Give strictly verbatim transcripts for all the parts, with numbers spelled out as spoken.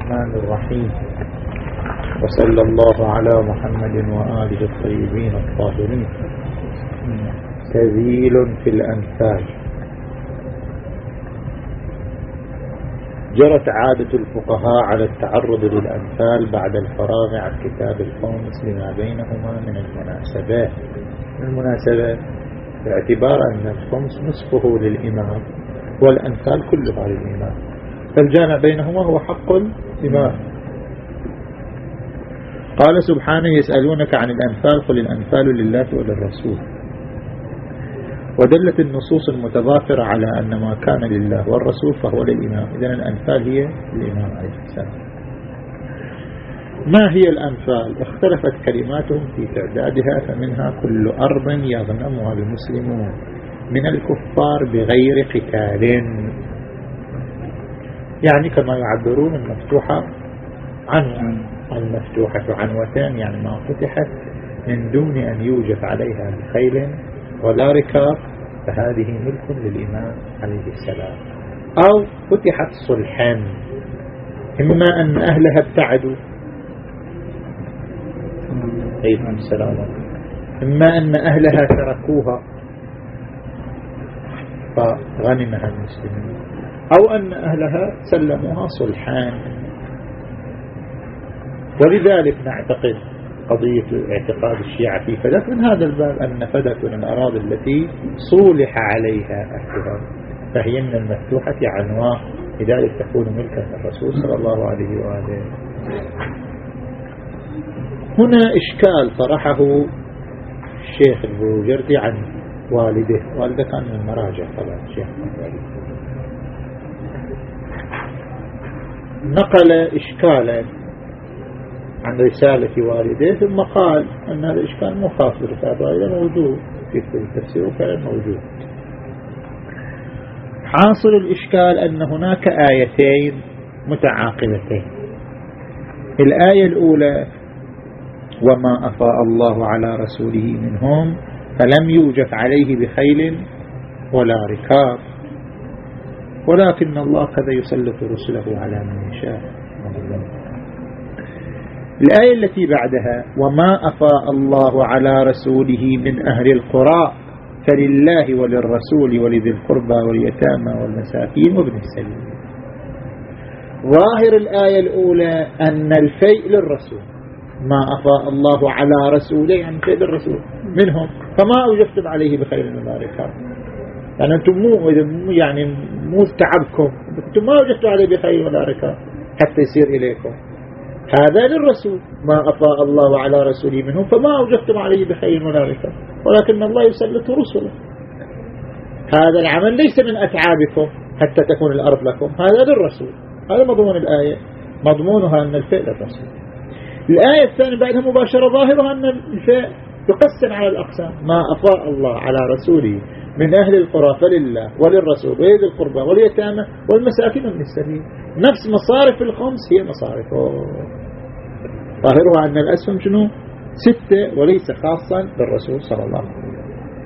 الرحمن الرحيم، وصلى الله على محمد وآله الطيبين الطاهرين. تذيل في الأنفال. جرت عادة الفقهاء على التعرض للأنفال بعد الفراغ عن كتاب الخامس لما بينهما من المناسبات. المناسبات باعتبار أن الخمس نصفه للإمام والأنفال كلها للإمام، فالجامع بينهما هو حق الإمام. قال سبحانه: يسألونك عن الأنفال قل الأنفال لله وللرسول. ودلت النصوص المتضافرة على أن ما كان لله والرسول فهو للإمام، إذن الأنفال هي للإمام عليه السلام. ما هي الأنفال؟ اختلفت كلماتهم في تعدادها، فمنها كل أرض يغنمها المسلمون من الكفار بغير قتال، يعني كما يعبرون المفتوحة عنوة، المفتوحة عنوتان، يعني ما فتحت من دون أن يوجد عليها بخيل ولا ركاب، فهذه ملك للإمام عليه السلام. أو فتحت صلحا، إما أن أهلها ابتعدوا، عليكم السلام، إما أن أهلها تركوها فغنمها المسلمين، أو أن أهلها سلموها صلحان. ولذلك نعتقد قضية اعتقاد الشيعة في فدك من هذا الباب، أن فدك من الأراضي التي صولح عليها أهلها، فهي من المفتوحة عنواء، لذلك تكون ملكا للرسول صلى الله عليه وآله. هنا إشكال طرحه الشيخ البروجردي عن والده، والده كان من المراجع طبعا الشيخ والده، نقل إشكالا عن رسالة والده، ثم قال أن هذا الإشكال مو خاص برسالة والده، موجود في التفسير وكان موجود. حاصل الإشكال أن هناك آيتين متعاقبتين. الآية الأولى: وما أفاء الله على رسوله منهم فلم يوجف عليه بخيل ولا ركاب ولكن الله كذا يسلط رسله على من يشاء. الآية التي بعدها: وما أفاء الله على رسوله من أهل القرى فلله وللرسول ولذي القربى واليتامى والمساكين وابن السبيل. ظاهر الآية الأولى أن الفيء للرسول، ما أفاء الله على رسوله يعني فيء للرسول منهم، فما أوجفتم عليه بخير ولا ركاب، يعني أنتم مو يعني مو تعبكم، أنتم ما أوجفتم عليه بخير ولا ركاب حتى يصير إليكم. هذا للرسول، ما أفاء الله على رسوله منهم فما أوجفتم عليه بخير ولا ركاب ولكن الله يسلط رسله. هذا العمل ليس من أتعابكم حتى تكون الأرض لكم، هذا للرسول. هذا مضمون الآية، مضمونها أن الفعل للرسول. الآية الثانية بعدها مباشرة ظاهرها أن الفعل يقسم على الأقسام، ما أفاء الله على رسوله من أهل القرى فلله وللرسول ولذي القربى واليتامى والمساكين وابن السبيل. نفس مصارف الخمس هي مصارفه، ظاهرها أن الأسهم شنو؟ ستة وليس خاصا بالرسول صلى الله عليه وسلم.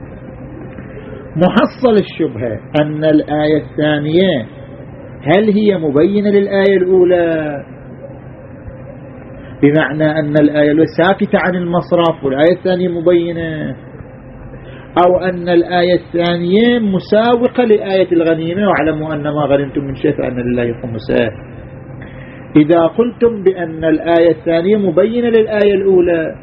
محصل الشبهة أن الآية الثانية هل هي مبينة للآية الأولى، بمعنى أن الآية الأولى ساكتة عن المصرف والآية الثانية مبينة، أو أن الآية الثانية مساوقة لآية الغنيمة واعلموا أن ما غنمتم من شيء فأن لله خمسه. إذا قلتم بأن الآية الثانية مبينة للآية الأولى،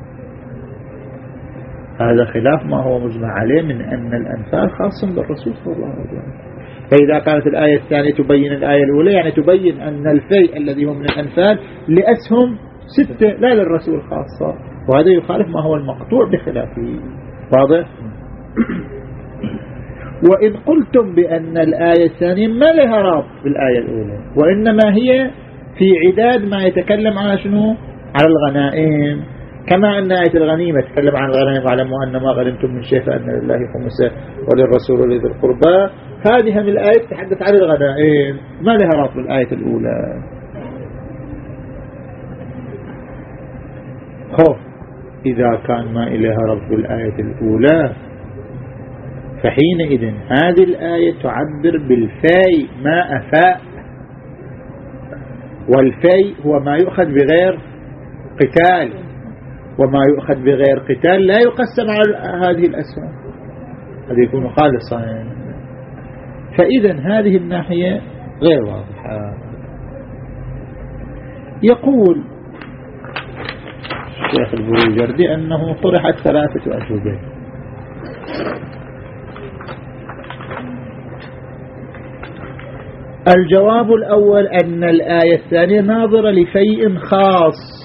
هذا خلاف ما هو مجمع عليه من أن الأنفال خاص بالرسول صلى الله عليه وسلم. فإذا كانت الآية الثانية تبين الآية الأولى يعني تبين أن الفيء الذي هو من الأنفال لأسهم ستة لا للرسول خاصة، وهذا يخالف ما هو المقطوع بخلافه. واضح؟ وإذ قلتم بأن الآية الثانية ما لها رابط بالآية الأولى، وإنما هي في عداد ما يتكلم عن شنو؟ على الغنائم، كما أن آية الغنيمة تتكلم عن الغنائم واعلموا أن ما غنمتم من شيء فأن لله خمسه وللرسول ولذي القربى. هذه من الآية تتحدث عن الغنائم، ما لها رابط بالآية الأولى. خوف إذا كان ما إليها ربط بالآية الأولى فحينئذ هذه الآية تعبر بالفاء ما أفاء، والفيء هو ما يؤخذ بغير قتال، وما يؤخذ بغير قتال لا يقسم على هذه الأسهم، هذا يكون خالصا. فإذا هذه الناحية غير واضحة. يقول الشيخ البروجردي أنه طرحت ثلاثة أجوبة. الجواب الأول أن الآية الثانية ناظرة لفيء خاص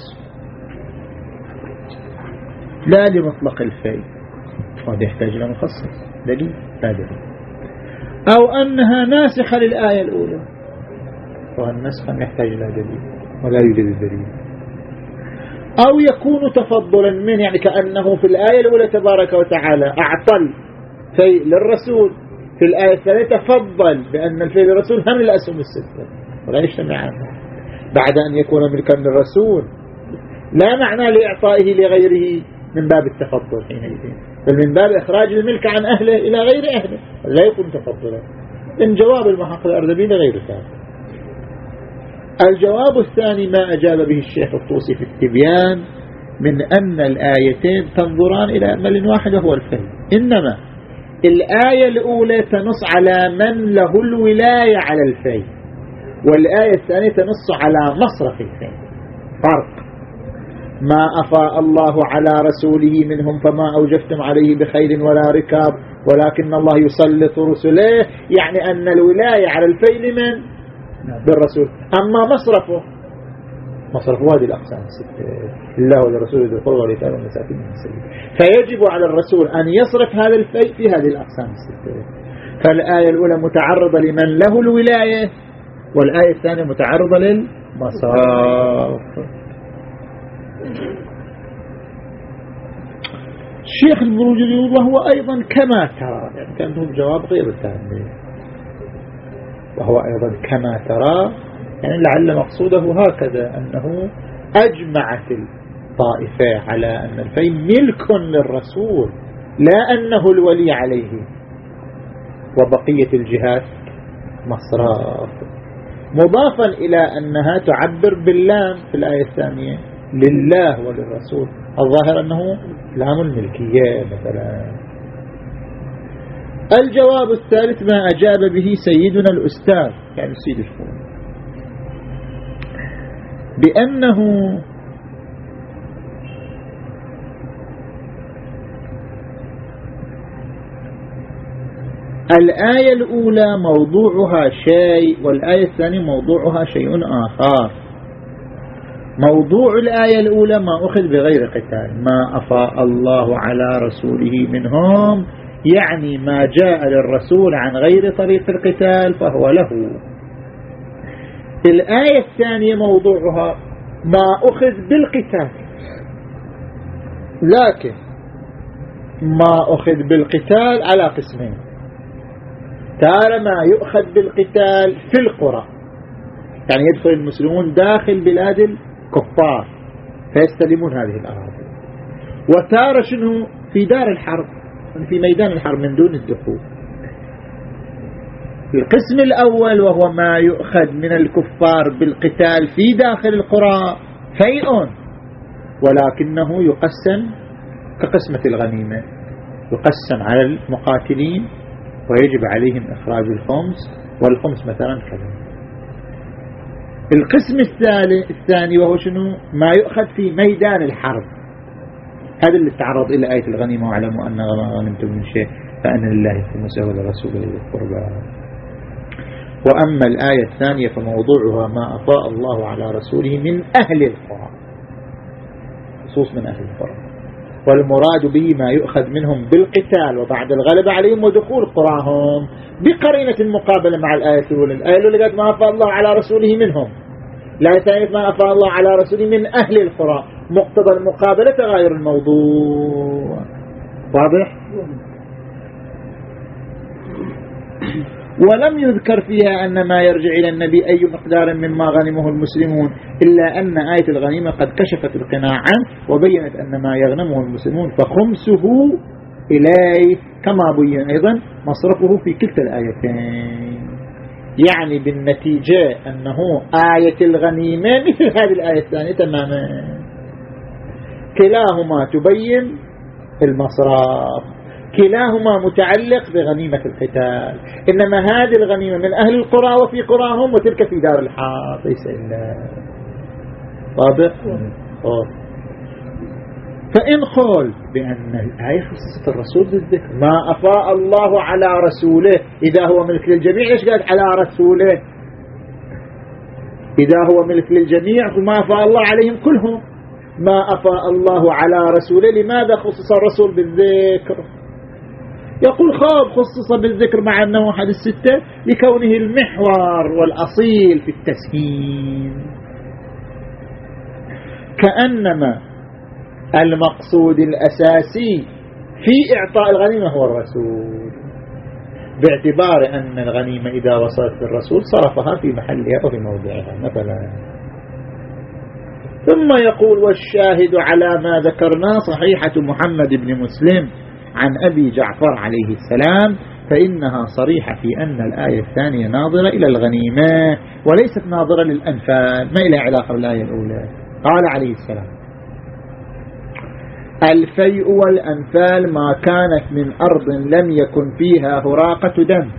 لا لمطلق الفيء، وهذا يحتاج إلى مخصص دليل لا دليل، أو أنها ناسخة للآية الأولى، والنسخ يحتاج إلى دليل ولا يوجد دليل، أو يكون تفضلا من، يعني كأنه في الآية الأولى تبارك وتعالى أعطى الفيء للرسول، في الآية الثانية تفضل بأن الفيء للرسول هم الأسهم الستة ولا يجتمعان بعد أن يكون ملكا للرسول، لا معنى لإعطائه لغيره من باب التفضل حينئذ، بل من باب إخراج الملك عن أهله إلى غير أهله، لا يكون تفضلا. إن جواب المحقق الأردبيل غير ذلك. الجواب الثاني ما أجاب به الشيخ الطوسي في التبيان من أن الآيتين تنظران إلى أمل واحد وهو الفيء، إنما الآية الأولى تنص على من له الولاية على الفيء، والآية الثانية تنص على مصرف الفيء، فرق. ما أفاء الله على رسوله منهم فما أوجفتم عليه بخيل ولا ركاب ولكن الله يسلط رسله، يعني أن الولاية على الفيء لمن؟ بالرسول. أما مصرفه مصرف هذه الأقسام الستة، الله والرسول ذو القربى واليتامى والمساكين والسبيل، فيجب على الرسول أن يصرف هذا الفيء في هذه الأقسام الستة. فالآية الأولى متعرضة لمن له الولاية، والآية الثانية متعرضة للمصرف. الشيخ البروجردي يقول وهو أيضا كما ترى، يعني كان له الجواب غير الثاني، وهو أيضا كما ترى، يعني لعل مقصوده هكذا أنه أجمعت الطائفة على أن الفيء ملك للرسول لا أنه الولي عليه، وبقية الجهات مصرف، مضافا إلى أنها تعبر باللام في الآية الثانية لله وللرسول، الظاهر أنه لام الملكية مثلا. الجواب الثالث ما أجاب به سيدنا الأستاذ يعني السيد الفون، بأنه الآية الأولى موضوعها شيء والآية الثانية موضوعها شيء آخر. موضوع الآية الأولى ما أخذ بغير قتال، ما أفاء الله على رسوله منهم، يعني ما جاء للرسول عن غير طريق القتال فهو له. الآية الثانية موضوعها ما أخذ بالقتال، لكن ما أخذ بالقتال على قسمين، تارة ما يؤخذ بالقتال في القرى، يعني يدخل المسلمون داخل بلاد الكفار فيستلمون هذه الأراضي، وتارة شنو في دار الحرب، في ميدان الحرب من دون الدخول. القسم الأول وهو ما يؤخذ من الكفار بالقتال في داخل القرى فيء، ولكنه يقسم كقسمة الغنيمة، يقسم على المقاتلين ويجب عليهم إخراج الخمس، والخمس مثلا كذا. القسم الثاني وهو شنو ما يؤخذ في ميدان الحرب، هذا اللي تعرض إلى آية الغنيمة واعلموا أن غنمتم من شيء فأن لله خمسه ولرسوله ذي القربى. وأما الآية الثانية فموضوعها ما أفاء الله على رسوله من أهل القرى، خصوص من أهل القرى، والمراد به ما يؤخذ منهم بالقتال وبعد الغلبة عليهم ودخول قراهم، بقرينة المقابلة مع الآية الأولى. الآية الأولى قالت ما أفاء الله على رسوله منهم، الآية الثانية ما أفاء الله على رسوله من أهل القرى، مقتضى المقابلة تغير الموضوع. واضح؟ ولم يذكر فيها أن ما يرجع إلى النبي أي مقدار مما غنمه المسلمون، إلا أن آية الغنيمة قد كشفت القناع عنه وبينت أن ما يغنمه المسلمون فخمسه إليه، كما بين أيضا مصرفه في كلتا الآيتين. يعني بالنتيجة أنه آية الغنيمة مثل هذه الآية الثانية تماما، كلاهما تبين المصرف، كلاهما متعلق بغنيمة القتال، إنما هذه الغنيمة من أهل القرى وفي قراهم، وتلك في دار الحرب، ليس إلا واضح. فإن قال بأن الآية خصصت الرسول بالذكر، ما أفاء الله على رسوله إذا هو ملك للجميع، ليش قال على رسوله؟ إذا هو ملك للجميع فما أفاء الله عليهم كلهم، ما أفاء الله على رسوله لماذا خصص الرسول بالذكر؟ يقول خاب خصص بالذكر مع أنه أحد الستة لكونه المحور والأصيل في التسهيل، كأنما المقصود الأساسي في إعطاء الغنيمة هو الرسول، باعتبار أن الغنيمة إذا وصلت للرسول صرفها في محلها وفي موضعها مثلا. ثم يقول والشاهد على ما ذكرنا صحيحة محمد بن مسلم عن أبي جعفر عليه السلام، فإنها صريحة في أن الآية الثانية ناظرة إلى الغنيمة وليست ناظرة للأنفال، ما إلى علاقة بالآية الأولى. قال عليه السلام الفيء والأنفال ما كانت من أرض لم يكن فيها هراقة دم،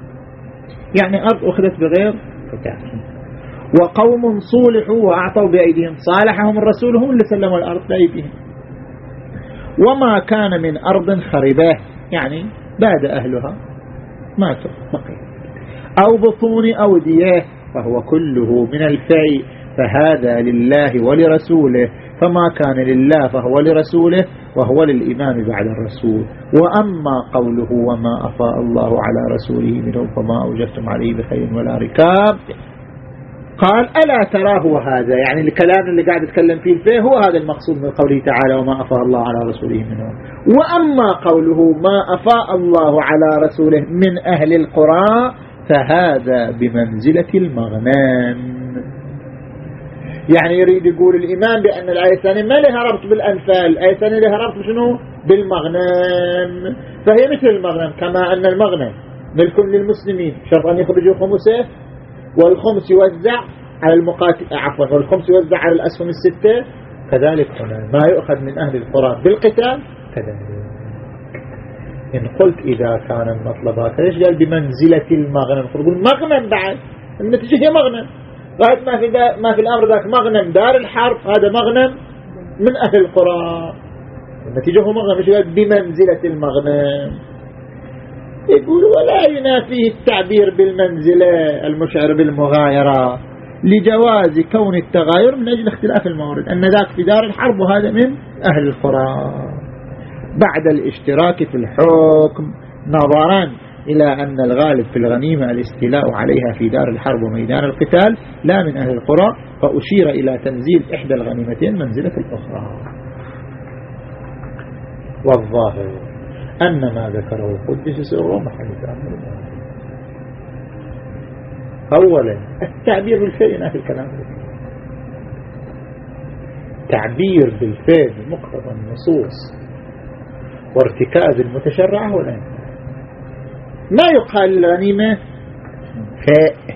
يعني أرض أخذت بغير قتال، وقوم صولحوا وأعطوا بأيديهم، صالحهم الرسول هم اللي سلموا الأرض بأيديهم، وما كان من أرض خرباه يعني بعد أهلها ماتوا بقي، أو بطون أودية، فهو كله من الفيء، فهذا لله ولرسوله، فما كان لله فهو لرسوله، وهو للإمام بعد الرسول. وأما قوله وما أفاء الله على رسوله منهم فما أوجفتم عليه بخير ولا ركاب، قال ألا تراه هذا، يعني الكلام اللي قاعد يتكلم فيه الفيه هو هذا المقصود من قوله تعالى وما أفاء الله على رسوله منهم. وأما قوله ما أفاء الله على رسوله من أهل القرى فهذا بمنزلة المغنم، يعني يريد يقول الإمام بأن الآية الثانية ما لها ربط بالأنفال، الآية الثانية لها ربط بشنو؟ بالمغنم، فهي مثل المغنم، كما أن المغنم ملك للمسلمين شرط أن يخرجوا خمسه، والخمس يوزع على المقاتل عفوا والخمس يوزع على الأسهم الستة، كذلك هنا ما يؤخذ من أهل القرى بالقتال كذلك. إن قلت إذا كان المطلب هكذا ليش قال بمنزلة المغنم؟ تقول مغنم بعد، النتيجة هي مغنم، بعد ما في ما في الأمر ذاك مغنم دار الحرب، هذا مغنم من أهل القرى، النتيجة هو مغنم، مش قال بمنزلة المغنم. يقول ولا ينافيه التعبير بالمنزلة المشعر بالمغايرة لجواز كون التغاير من أجل اختلاف الموارد، أن ذاك في دار الحرب وهذا من أهل القرى، بعد الاشتراك في الحكم، نظرا إلى أن الغالب في الغنيمة الاستيلاء عليها في دار الحرب وميدان القتال لا من أهل القرى، فأشير إلى تنزيل إحدى الغنيمتين منزلة الأخرى. والظاهر أن ما ذكره قدس سره محل تأمل. أولا التعبير بالفعل في الكلام، تعبير بالفعل بمقتضى النصوص وارتكاز المتشرع ولا ما يقال الغنيمة فاء،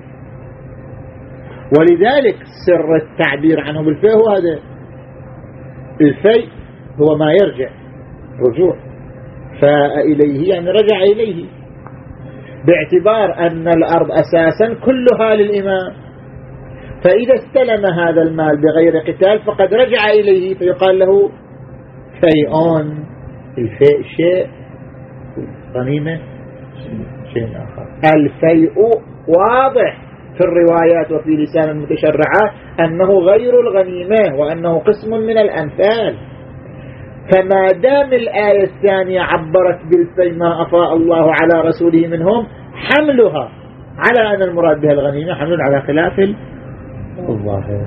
ولذلك سر التعبير عنه بالفاء هو هذا، الفاء هو ما يرجع رجوع، فاء إليه يعني رجع إليه، باعتبار أن الأرض أساسا كلها للإمام، فإذا استلم هذا المال بغير قتال فقد رجع إليه، فيقال له فيئون، الفاء شيء غنيمة شيء آخر. الفيء واضح في الروايات وفي لسان المتشرعات أنه غير الغنيمة وأنه قسم من الأنفال، فما دام الآية الثانية عبرت بالفيء ما أفاء الله على رسوله منهم، حملها على أن المراد بها الغنيمة حمل على خلاف الظاهر.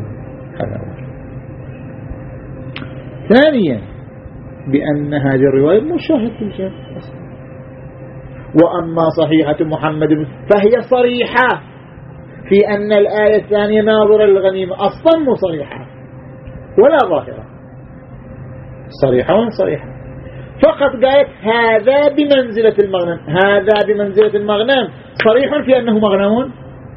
ثانيا بأن هذه الرواية مشاهد في الجهة، وأما صحيحة محمد فهي صريحة في أن الآية الثانية ناظرة للغنيمة، أصلا مو صريحة ولا ظاهرة، صريحة ولا صريحة، فقط قالت هذا بمنزلة المغنم، هذا بمنزلة المغنم، صريح في أنه مغنم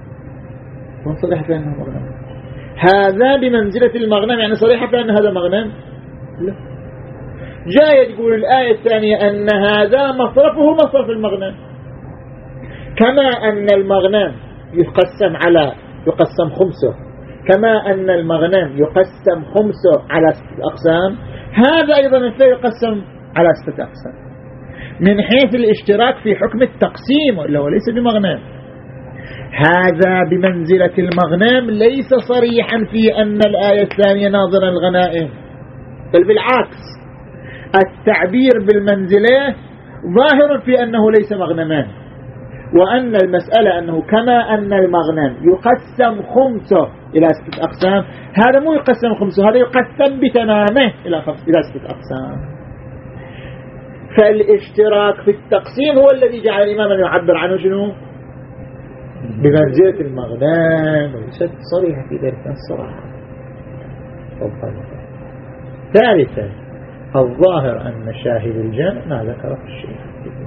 من صريحة في أنه مغنم. هذا بمنزلة المغنم، يعني صريحة في أن هذا مغنم؟ لا. جاء يقول الآية الثانية أن هذا مصرفه مصرف المغنم، كما أن المغنم يقسم على يقسم خمسه، كما أن المغنم يقسم خمسه على ستة أقسام، هذا أيضا الفيء يقسم على ستة أقسام من حيث الاشتراك في حكم التقسيم، ولا هو ليس بمغنم. هذا بمنزلة المغنم، ليس صريحا في أن الآية الثانية ناظرة الغنائم، بل بالعكس التعبير بالمنزلة ظاهر في أنه ليس مغنمان، وأن المسألة أنه كما أن المغنم يقسم خمسه إلى ستة أقسام، هذا مو يقسم خمسه، هذا يقسم بتمامه إلى خمس إلى ستة أقسام. فالاشتراك في التقسيم هو الذي جعل الإمام أن يعبر عنه شنو؟ بمنزلة المغنم، وليست صريحة في ذلك الصراحة. ثالثا الظاهر أن شاهد الجمع ما ذكره الشيخ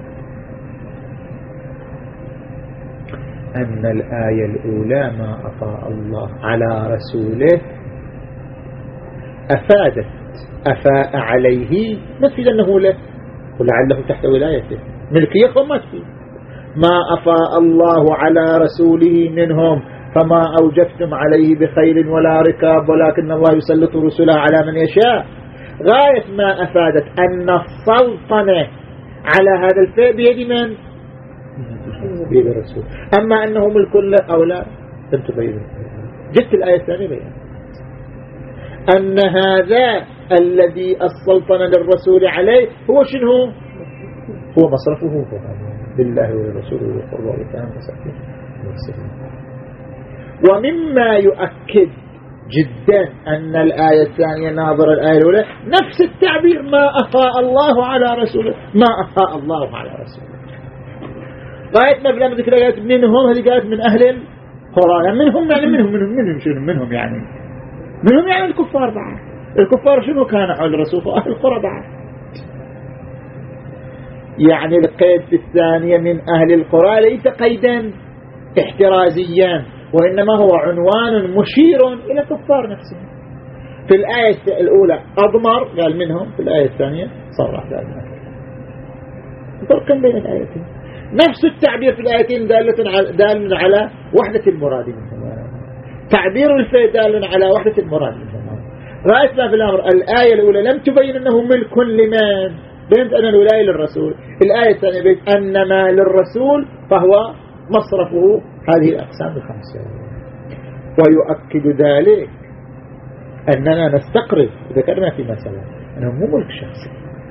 أن الآية الأولى ما أفاء الله على رسوله أفادت أفاء عليه، ما تفيد أنه له ولعله تحت ولايته ملكية خمت فيه. ما أفاء الله على رسوله منهم فما أوجفتم عليه بخيل ولا ركاب ولكن الله يسلط رسله على من يشاء. غاية ما أفادت أن السلطنة على هذا الفئ بيد من؟ بيد الرسول. أما أنه ملك له أو لا لم تبين. جت الآية الثانية بيان أن هذا الذي السلطنة للرسول عليه هو شنو؟ هو مصرفه بالله وللرسول والقربى واليتامى والمساكين والسبيل. ومما يؤكد جدا أن الآية الثانية ناظر الآية الأولى نفس التعبير ما أفاء الله على رسوله، ما أفاء الله على رسوله. غاية ما بلا ذكر آيات منهم، هذه قالت من أهل القرى، يعني منهم يعني منهم منهم منهم شنو منهم يعني منهم يعني الكفار بعد. الكفار شنو كانوا حول الرسول؟ أهل القرى بعد. يعني القيد في الثانية من أهل القرى ليس قيدا احترازيا، وإنما هو عنوان مشير إلى الكفار نفسهم. في الآية الأولى أضمر قال منهم، في الآية الثانية صرح ذلك. فرق بين الآيتين، نفس التعبير في الآيتين دال على وحدة المراد منهم، تعبير الفيء دال على وحدة المراد منهم. رأيت ما في الأمر الآية الأولى لم تبين أنه ملك لمن، بينت أن الولاية للرسول. الآية الثانية بينت أن ما للرسول فهو مصرفه هذه الأقسام الخمسة. ويؤكد ذلك أننا نستقرب، ذكرنا في مسألة أنه مو ملك شخصي،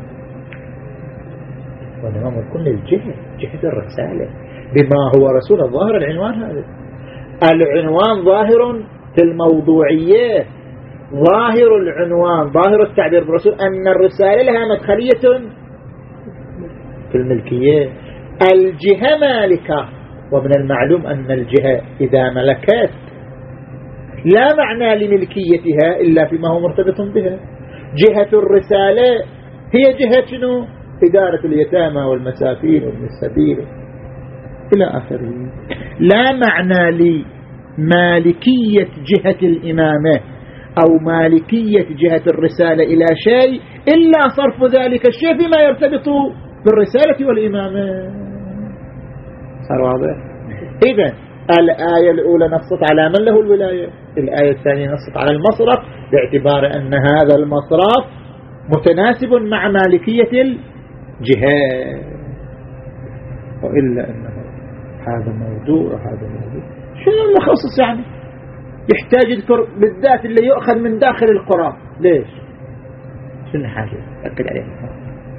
وإنما ملك للجهة، جهة الرسالة بما هو رسول الظاهر. العنوان هذا العنوان ظاهر في الموضوعية، ظاهر العنوان ظاهر التعبير بالرسول أن الرسالة لها مدخلية في الملكية. الجهة مالكة، ومن المعلوم أن الجهة إذا ملكت لا معنى لملكيتها إلا فيما هو مرتبط بها. جهة الرسالة هي جهة شنو؟ إدارة اليتامى والمساكين وابن السبيل إلى آخره. لا معنى لمالكية جهة الإمامة أو مالكية جهة الرسالة إلى شيء إلا صرف ذلك الشيء فيما يرتبط بالرسالة والإمامة. صار واضح؟ إذن الآية الأولى نصت على من له الولاية، الآية الثانية نصت على المصرف، باعتبار أن هذا المصرف متناسب مع مالكية الجهات. وإلا أنه هذا موضوع وهذا موضوع شنو المخصص يعني يحتاج يذكر بالذات اللي يؤخذ من داخل القرى. ليش؟ شنو حاجة أكد عليه؟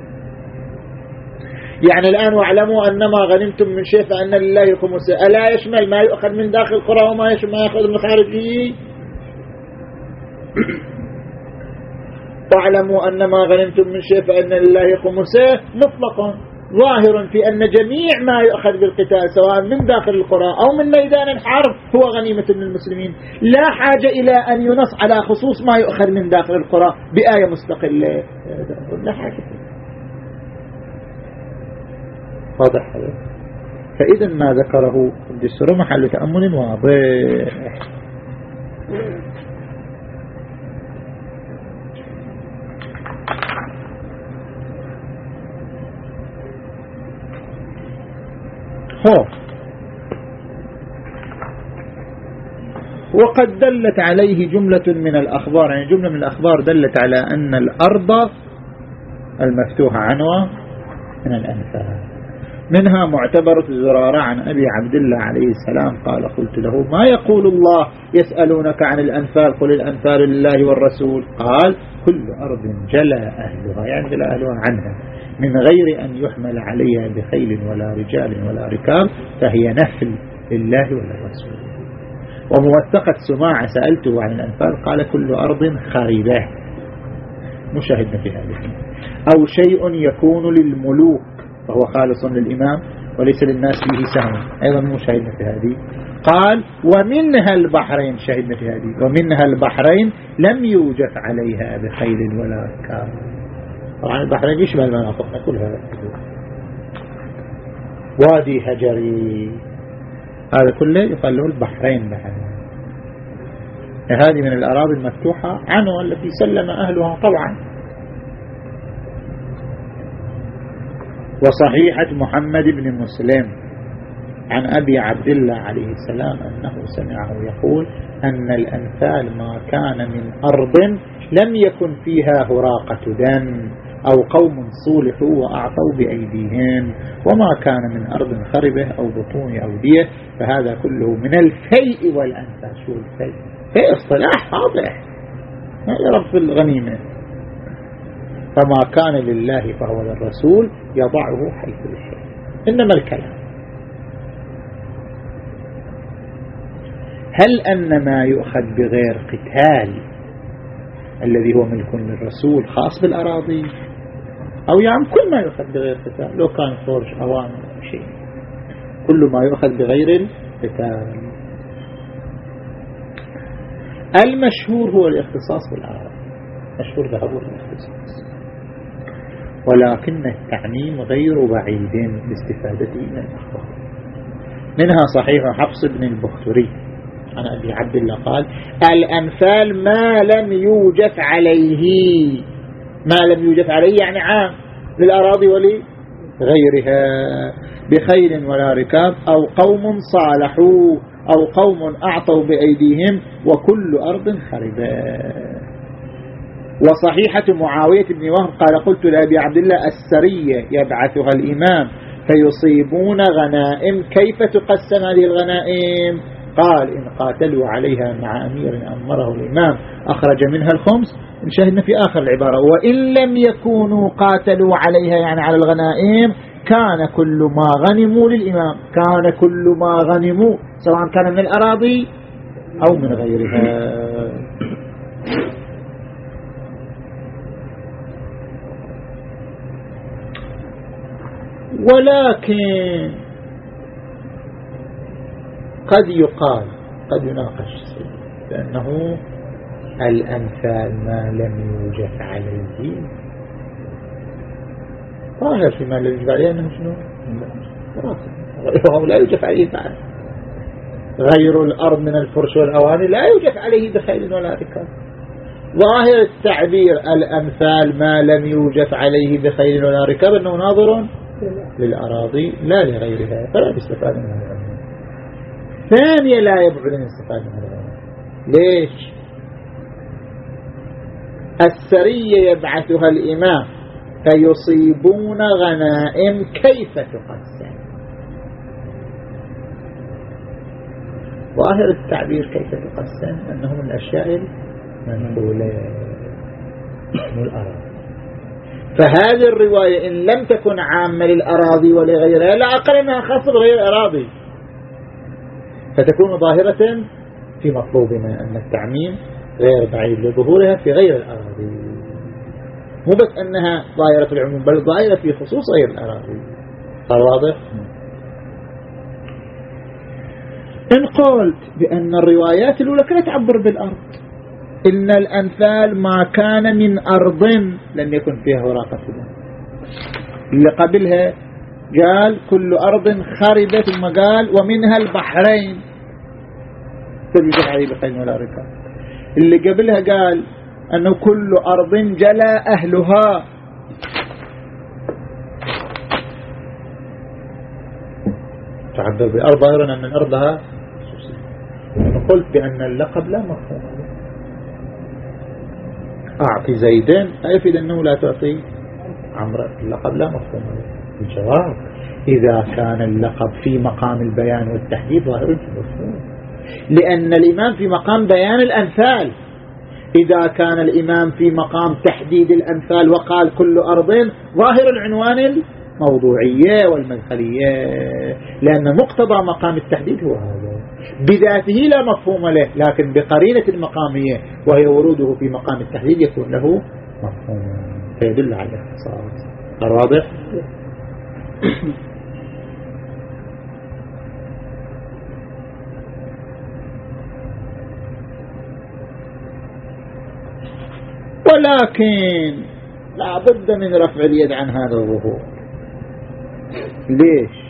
يعني الآن واعلموا أنما غنمتم من شيء فأن لله خمسه، ألا يشمل ما يؤخذ من داخل القرى وما يشمل ما يأخذ من خارجه؟ واعلموا أنما غنمتم من شيء فأن لله خمسه مطلقا ظاهر في أن جميع ما يؤخذ بالقتال سواء من داخل القرى أو من ميدان الحرب هو غنيمة للمسلمين، لا حاجة إلى أن ينص على خصوص ما يؤخذ من داخل القرى بآية مستقلة، لا حاجة. واضح هذا؟ فإذا ما ذكره الدستور محل تأمل واضح. هو وقد دلت عليه جملة من الأخبار، يعني جملة من الأخبار دلت على أن الأرض المفتوحة عنوة من الأنفال. منها معتبرة زرارة عن أبي عبد الله عليه السلام قال قلت له ما يقول الله يسألونك عن الأنفال قل الأنفال لله والرسول قال كل أرض جلى أهلها، يعني جلى أهلها عنها من غير أن يحمل عليها بخيل ولا رجال ولا ركاب فهي نفل لله وللرسول. وموثقة سماعة سألته عن الأنفال قال كل أرض خريبة، مشاهدنا في هذه، أو شيء يكون للملوك فهو خالص للإمام وليس للناس فيه سهم، أيضا مشاهدنا في هذه. قال ومنها البحرين، شاهدنا في هذه، ومنها البحرين لم يوجد عليها بخيل ولا ركاب. طبعا البحرين يشمل مناطقنا كلها، وادي هجري هذا كله يقال له البحرين. بحرين هذه من الأراضي المفتوحة عنه التي سلم أهلها طبعا. وصحيحة محمد بن مسلم عن أبي عبد الله عليه السلام أنه سمعه يقول أن الأنفال ما كان من أرض لم يكن فيها هراقة دم أو قوم صولحوا وأعطوا بأيديهم، وما كان من أرض خربة أو بطون أودية، فهذا كله من الفيء والأنفال. شو الفيء؟ فيء اصطلاح واضح ما يعرف في الغنيمة. فما كان لله فهو للرسول يضعه حيث يشاء. إنما الكلام هل أن ما يؤخذ بغير قتال الذي هو ملك للرسول خاص بالأراضي، أو يعني كل ما يؤخذ بغير قتال لو كان فرج أوامر شيء، كل ما يؤخذ بغير القتال. المشهور هو الاختصاص بالأراضي، مشهور ذهب الاختصاص، ولكن التعميم غير بعيد باستفادته من الأخبار. منها صحيح حفص بن البختري عن أبي عبد الله قال الأنفال ما لم يوجد عليه، ما لم يوجد عليه يعني عام للأراضي ولغيرها بخيل ولا ركاب أو قوم صالحوا أو قوم أعطوا بأيديهم وكل أرض خربة. وصحيحة معاوية بن وهب قال قلت لأبي عبد الله السرية يبعثها الإمام فيصيبون غنائم كيف تقسم هذه الغنائم؟ قال إن قاتلوا عليها مع أمير أمره الإمام أخرج منها الخمس. نشاهدنا في آخر العبارة وإن لم يكونوا قاتلوا عليها يعني على الغنائم كان كل ما غنموا للإمام، كان كل ما غنموا سواء كان من الأراضي أو من غيرها. ولكن قد يقال قد يناقش بأنه الأنفال ما لم يوجد عليه ظاهر فيما لم يوجد عليه أنه شنو غيره لا يوجد عليه بعد، غير الأرض من الفرش والأواني لا يوجد عليه بخيل ولا ركاب. ظاهر التعبير الأنفال ما لم يوجد عليه بخيل ولا ركاب أنه ناظر للأراضي لا لغيرها، فلا يستفاد من هذا. ثانيا لا يبعد أن يستفاد من هذا. ليش؟ السرية يبعثها الإمام فيصيبون غنائم كيف تقسم. ظاهر التعبير كيف تقسم أنه من الأشياء المنبولة من الأراضي. فهذه الرواية إن لم تكن عامة للأراضي ولغيرها لا أقل أنها خاصة بغير الأراضي، فتكون ظاهرة في مطلوبنا أن التعميم غير بعيد لظهورها في غير الأراضي، مو بس أنها ظاهرة العموم بل ظاهرة في خصوص غير الأراضي. صار واضح؟ إن قلت بأن الروايات الأولى كانت تعبر بالأرض، إن الأنفال ما كان من أرض لم يكن فيها وراقة دم، اللي قبلها قال كل أرض خربت، ثم قال ومنها البحرين تجد عليه بخيل ولا ركاب. اللي قبلها قال أنه كل أرض جلى أهلها. تعبر بأرض ظاهرا أن الأرضها قلت بأن اللقب لا مفهوم له. أعطي زيدين أفيد أنه لا تعطي عمرو، اللقب لا مفهوم له. الجواب إذا كان اللقب في مقام البيان والتحديد ظاهر مفهوم، لأن الإمام في مقام بيان الأمثال. إذا كان الإمام في مقام تحديد الأمثال وقال كل أرض، ظاهر العنوان الموضوعية والمدخلية، لأن مقتضى مقام التحديد هو هذا بذاته لا مفهوم له، لكن بقرينة المقامية وهي وروده في مقام التحديد يكون له مفهوم فيدل على الاختصاص. واضح؟ ولكن لا بد من رفع اليد عن هذا الظهور. ليش؟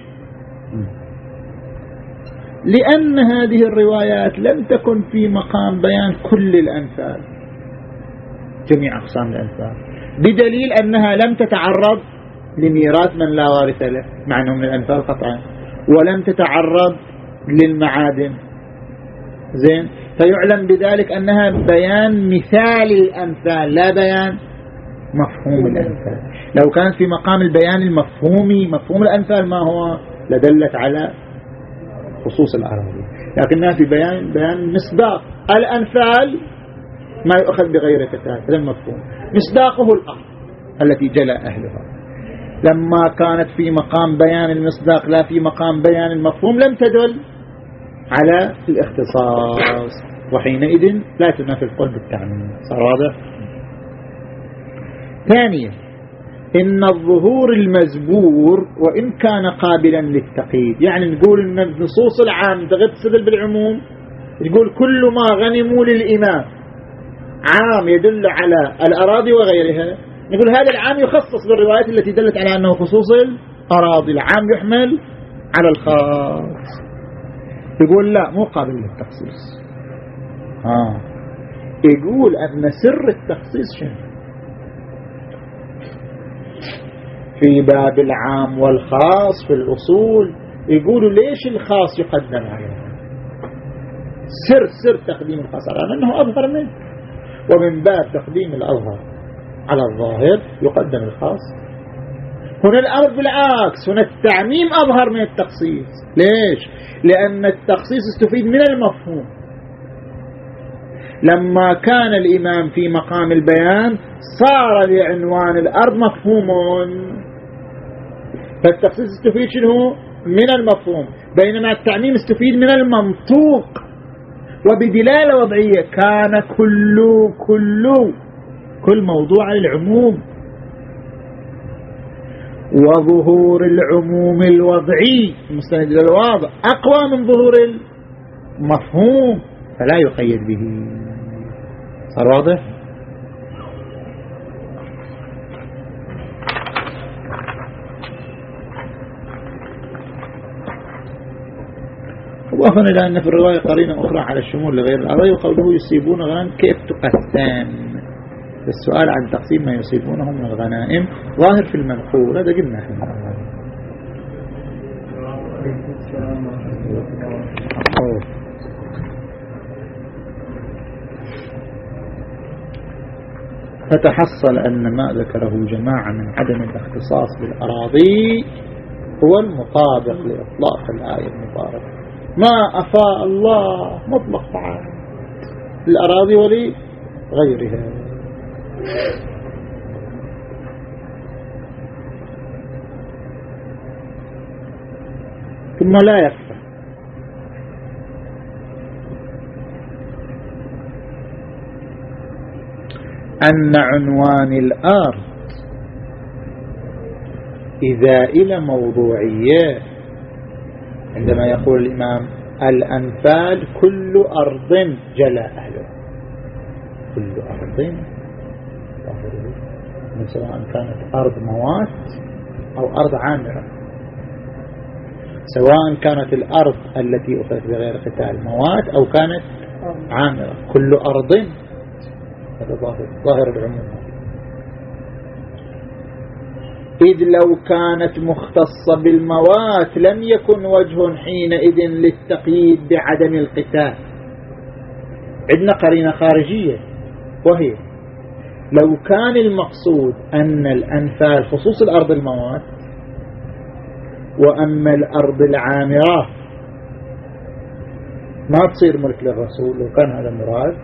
لأن هذه الروايات لم تكن في مقام بيان كل الأمثال، جميع أقسام الأمثال، بدليل أنها لم تتعرض لميراث من لا وارث له مع أنه من الأمثال قطعا، ولم تتعرض للمعادن. زين، فيعلم بذلك أنها بيان مثال الأمثال لا بيان مفهوم الأمثال. لو كانت في مقام البيان المفهومي مفهوم الأمثال ما هو لدلت على خصوص الأراضي، لكنها في بيان بيان مصداق الأمثال ما يؤخذ بغير كتاب. هذا المفهوم مصداقه الأرض التي جلى أهلها. لما كانت في مقام بيان المصداق لا في مقام بيان المفهوم لم تدل على الاختصاص، وحينئذ لا تنافي القول بالتعميم. صار واضح؟ ثانيا، إن الظهور المزبور وإن كان قابلا للتقييد، يعني نقول إن النصوص العام تغتسل بالعموم، يقول كل ما غنموا للإمام عام يدل على الأراضي وغيرها، نقول هذا العام يخصص بالروايات التي دلت على أنه خصوص الأراضي، العام يحمل على الخاص. يقول لا، مو قابل للتخصيص. آه. يقول أن سر التخصيص شنو؟ في باب العام والخاص في الأصول يقولوا ليش الخاص يقدم عليه؟ سر سر تقديم الخاص على أنه أظهر منه، ومن باب تقديم الأظهر على الظاهر يقدم الخاص. هنا الأمر بالعكس، هنا التعميم أظهر من التخصيص. ليش؟ لأن التخصيص استفيد من المفهوم. لما كان الإمام في مقام البيان صار لعنوان الأرض مفهوم، فالتخصيص استفيد شنو؟ من المفهوم، بينما التعميم استفيد من المنطوق وبدلالة وضعية. كان كل كل كل موضوع العموم، وظهور العموم الوضعي المستند إلى الواضع أقوى من ظهور المفهوم، فلا يقيد به. صار واضح؟ وأخذنا إلى أن في الرواية قرينة أخرى على الشمول لغير الأراضي، وقوله يصيبون غنم كيف تقسم؟ السؤال عن تقسيم ما يصيبونه من الغنائم ظاهر في المنقول، هذا قلنا احنا. فتحصل أن ما ذكره جماعة من عدم الاختصاص بالأراضي هو المطابق لإطلاق الآية المباركة. ما أفاء الله مطلق تعالى الأراضي ولغيرها. ثم لا يكفى أن عنوان الأرض إذا إلى موضوعية، عندما يقول الإمام الأنفال كل أرض جلى أهلها، كل أرض سواء كانت أرض موات أو أرض عامرة، سواء كانت الأرض التي أخذت بغير قتال موات أو كانت عامرة، كل أرض، هذا ظاهر العموم. إذ لو كانت مختصة بالموات لم يكن وجه حينئذ للتقييد بعدم القتال. عندنا قرينة خارجية، وهي لو كان المقصود أن الأنفال خصوص الأرض الموات، وأما الأرض العامرة ما تصير ملك للرسول، لو كان هذا المراد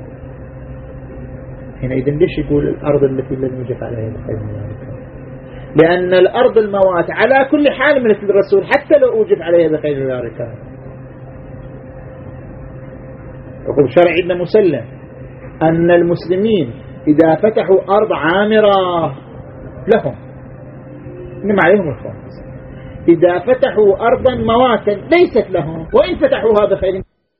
حينئذ ليش يقول الأرض التي لم يوجد عليها الخير؟ لأن الأرض الموات على كل حال ملك الرسول حتى لو أوجب عليها بخير ولا ركاب. حكم شرعي عندنا مسلم أن المسلمين إذا فتحوا أرض عامرة لهم إنما عليهم الخمس، إذا فتحوا أرضا مواتا ليست لهم وإن فتحوها بخير.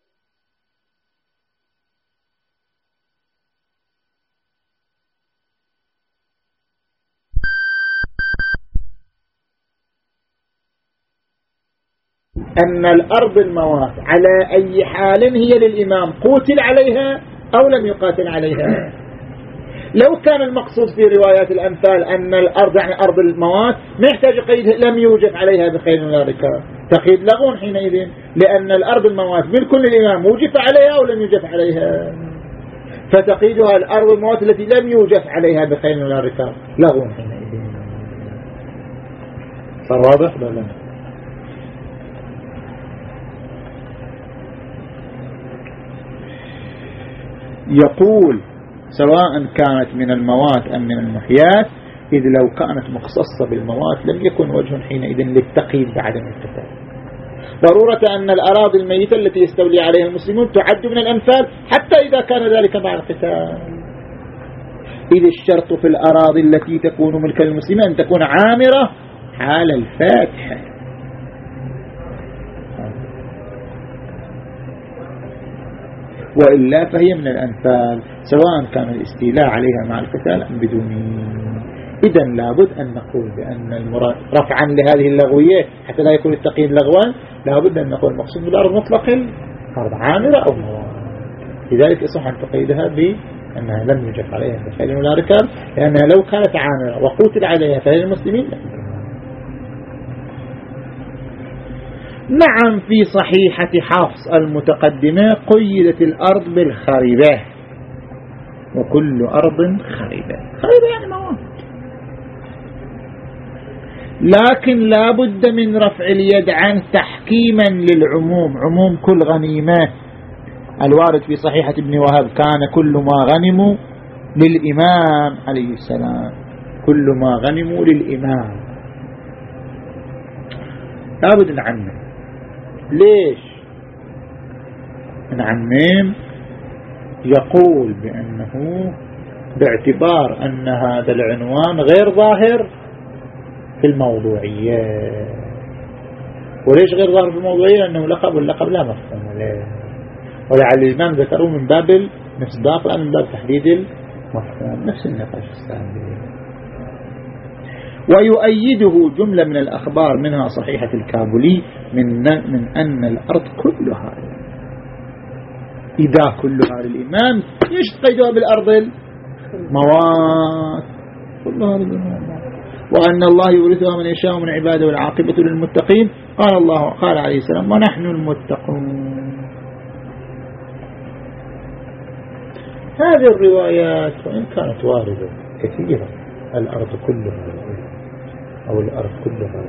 أن الأرض الموات على أي حال هي للإمام، قتل عليها أو لم يقاتل عليها. لو كان المقصود في روايات الأنفال أن الأرض يعني أرض الموات ما يحتاج قيد لم يوجد عليها بخير ولا ركاب، تقييد لغون حينئذ، لأن الأرض الموات بالكل الإمام وجف عليها أو لم يوجد عليها، فتقيدها الأرض الموات التي لم يوجد عليها بخير ولا ركاب لغون حينئذ. صار واضح ولا؟ يقول سواء كانت من الموات أم من المحيات، إذ لو كانت مختصة بالموات لم يكن وجه حينئذ للتقييد بعدم القتال. ضرورة أن الأراضي الميتة التي يستولي عليها المسلمون تعد من الأنفال حتى إذا كان ذلك مع القتال. إذ الشرط في الأراضي التي تكون ملك المسلمين أن تكون عامرة حال الفاتحة، وإلا فهي من الأنفال سواء كان الاستيلاء عليها مع القتال أم بدونه. إذن لابد أن نقول بأن المراد رفعا لهذه اللغوية حتى لا يكون التقييد لغوان، لابد أن نقول المقصود بالأرض مطلق الأرض عامرة أو موات. لذلك يصح أن تقيدها بأنها لم يوجد عليها بخيل ولا ركاب، لأنها لو كانت عامرة وقتل عليها فهي المسلمين. نعم، في صحيحة حفص المتقدمة قيدت الأرض بالخريبة، وكل أرض خريبة، خريبة يعني موات. لكن لا بد من رفع اليد عنه تحكيما للعموم، عموم كل غنيمة الوارد في صحيحة ابن وهب كان كل ما غنموا للإمام عليه السلام، كل ما غنموا للإمام لا بد نعمم. ليش نعمم؟ يقول بأنه باعتبار أن هذا العنوان غير ظاهر في الموضوعية. وليش غير ظاهر في الموضوعية؟ لأنه لقب، واللقب لا مفهوم له، ولعل الإمام ذكروه من باب المصداق الآن من باب تحديد المفهوم، نفس النقاش السابق. ويؤيده جملة من الأخبار منها صحيحة الكابولي من, من أن الأرض كلها، إذا كلها للإمام ليش تقيدها بالأرض الموات؟ كلها للإمام، وأن الله يورثها من يشاء من عباده والعاقبة للمتقين. قال الله قال عليه السلام ونحن المتقون. هذه الروايات وإن كانت واردة كثيرة، الأرض كلها أو الأرض كلها،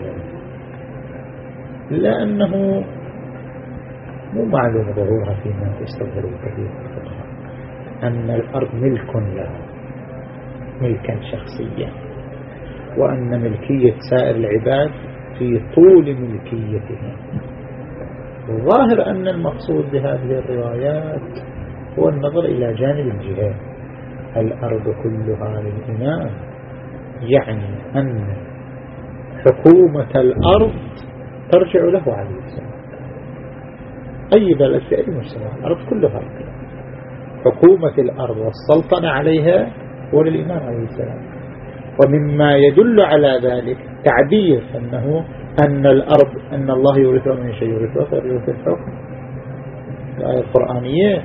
لأنه مو معلوم ظهورها فيما يستظهر كثير أن الأرض ملك لها، ملكا شخصيا، وأن ملكية سائر العباد في طول ملكيتهم. الظاهر أن المقصود بهذه الروايات هو النظر إلى جانب الجهات. الأرض كلها للإمام يعني أن حكومة الأرض ترجع له عليه السلام، أي بلد في أي مجتمع الأرض كلها حكومة الأرض والسلطنة عليها هو للإمام عليه السلام. ومما يدل على ذلك تعبير أنه أن الأرض أن الله يورثها من شيء يورثها فيورث الحكم. الآية القرآنية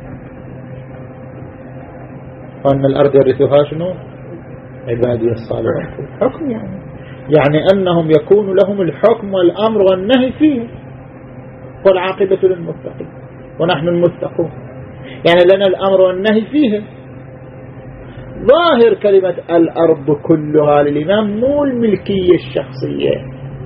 وأن الأرض يورثها شنو؟ عبادي الصالحون. الحكم يعني يعني أنهم يكون لهم الحكم والأمر والنهي فيه، والعاقبة للمتقين ونحن المتقون، يعني لنا الأمر والنهي فيه. ظاهر كلمة الأرض كلها للإمام مو الملكية الشخصية،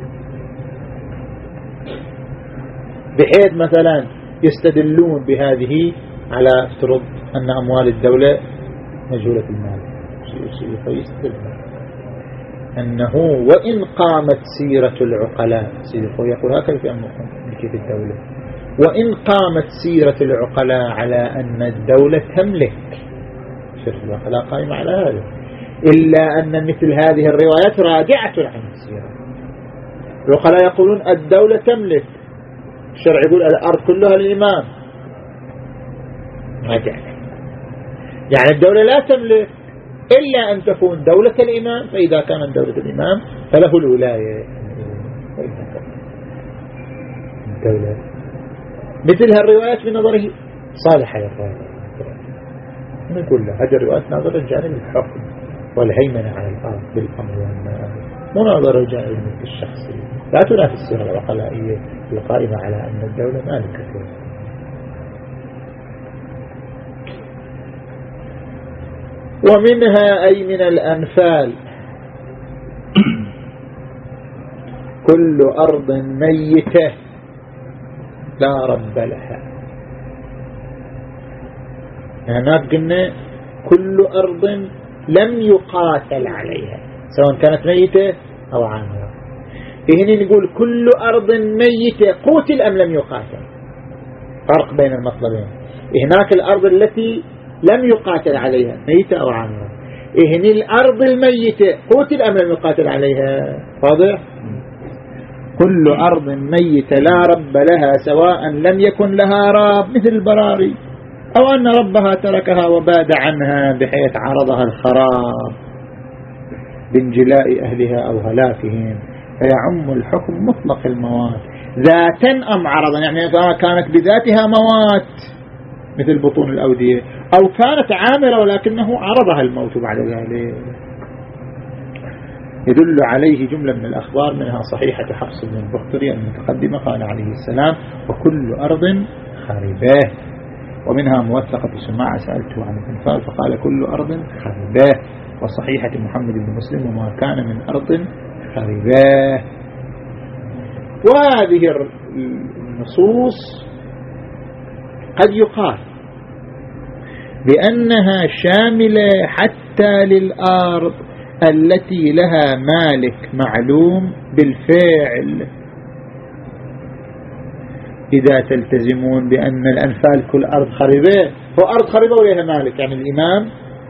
بحيث مثلا يستدلون بهذه على افترض أن أموال الدولة مجهولة المال، يستدلون أنه وإن قامت سيرة العقلاء، سيدي يقول هكذا في ملكية الدولة، وإن قامت سيرة العقلاء على أن الدولة تملك، سيرة العقلاء قائمة على هذا، إلا أن مثل هذه الروايات راجعة عن السيرة. العقلاء يقولون الدولة تملك، الشرع يقول الأرض كلها للإمام، راجع يعني الدولة لا تملك إلا أن تكون دولة الإمام، فإذا كانت دولة الإمام فله الولاية. الدولة مثل هالروايات في نظره صالحة يا أخوان، نقول له هذه الروايات ناظرة جانب الحكم والهيمنة على الأرض بالأمر والنهي، مو ناظرة جانب الملك الشخصي، لا تنافي السيرة العقلائية القائمة على أن الدولة مالكة. ومنها أي من الأنفال كل أرض ميتة لا رب لها. هناك قلنا كل أرض لم يقاتل عليها سواء كانت ميتة أو عامرة. هنا نقول كل أرض ميتة قتل أم لم يقاتل، فرق بين المطلبين. هناك الأرض التي لم يقاتل عليها ميتة أو عامرة، هنا الأرض الميتة قتل أم لم يقاتل عليها. واضح؟ كل أرض ميتة لا رب لها سواء لم يكن لها رب مثل البراري، أو أن ربها تركها وباد عنها بحيث عرضها الخراب بانجلاء أهلها أو هلاكهم، فيعم الحكم مطلق الموات ذاتا أم عرضا، يعني كانت بذاتها موات مثل بطون الأودية، أو كانت عامرة ولكنه عرضها الموت بعد ذلك. يدل عليه جملة من الأخبار منها صحيحة حفص بن البختري المتقدمة قال عليه السلام وكل أرض خرباه، ومنها موثقة سماعة سألته عن الأنفال فقال كل أرض خرباه، وصحيحة محمد بن مسلم وما كان من أرض خرباه. وهذه النصوص قد يقال بأنها شاملة حتى للأرض التي لها مالك معلوم بالفعل، إذا تلتزمون بأن الأنفال كل أرض خربة، هو أرض خربة وليها مالك، يعني الإمام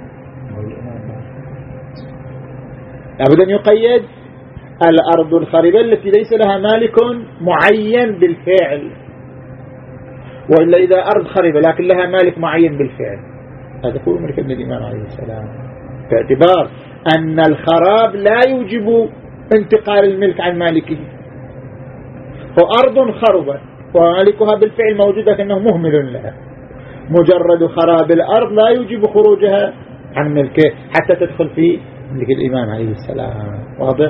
أبدا يقيد الأرض الخربة التي ليس لها مالك معين بالفعل، وإلا إذا أرض خربة لكن لها مالك معين بالفعل هذا هو ملك ابن الإمام عليه السلام، باعتبار أن الخراب لا يوجب انتقال الملك عن مالكه، فأرض خربة ومالكها بالفعل موجودة كأنه مهمل لها، مجرد خراب الأرض لا يوجب خروجها عن ملكه حتى تدخل في ملك الإمام عليه السلام. واضح؟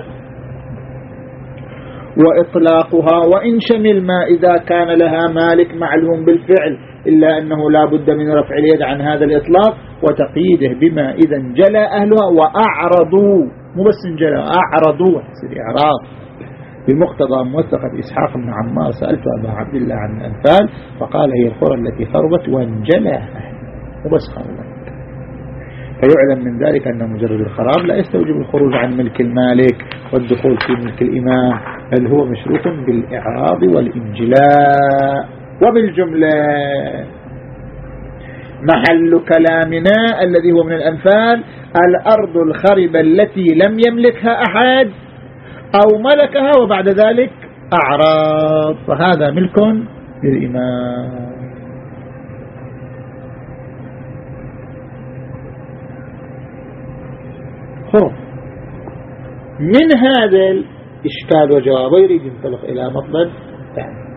وإطلاقها وإن شمل ما إذا كان لها مالك معلوم بالفعل، إلا أنه لا بد من رفع اليد عن هذا الإطلاق وتقييده بما إذا انجلى أهلها وأعرضوا، مو بس انجلى أعرضوا حسن إعراض بمقتضى موثقة إسحاق بن عمار سألت أبا عبد الله عن الأنفال فقال هي القرى التي خربت وانجلى أهلها، مو بس خربت. فيعلم من ذلك أن مجرد الخراب لا يستوجب الخروج عن ملك المالك والدخول في ملك الإمام، بل هو مشروط بالإعراض والإنجلاء. وبالجملة محل كلامنا الذي هو من الأنفال الأرض الخربة التي لم يملكها أحد أو ملكها وبعد ذلك أعراض، فهذا ملك للإمام. خرب من هذا الإشكال وجوابه يريد ينطلق إلى مطلب ثاني.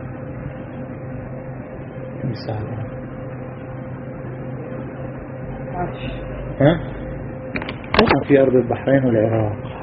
مثال ها؟ في أرض البحرين والعراق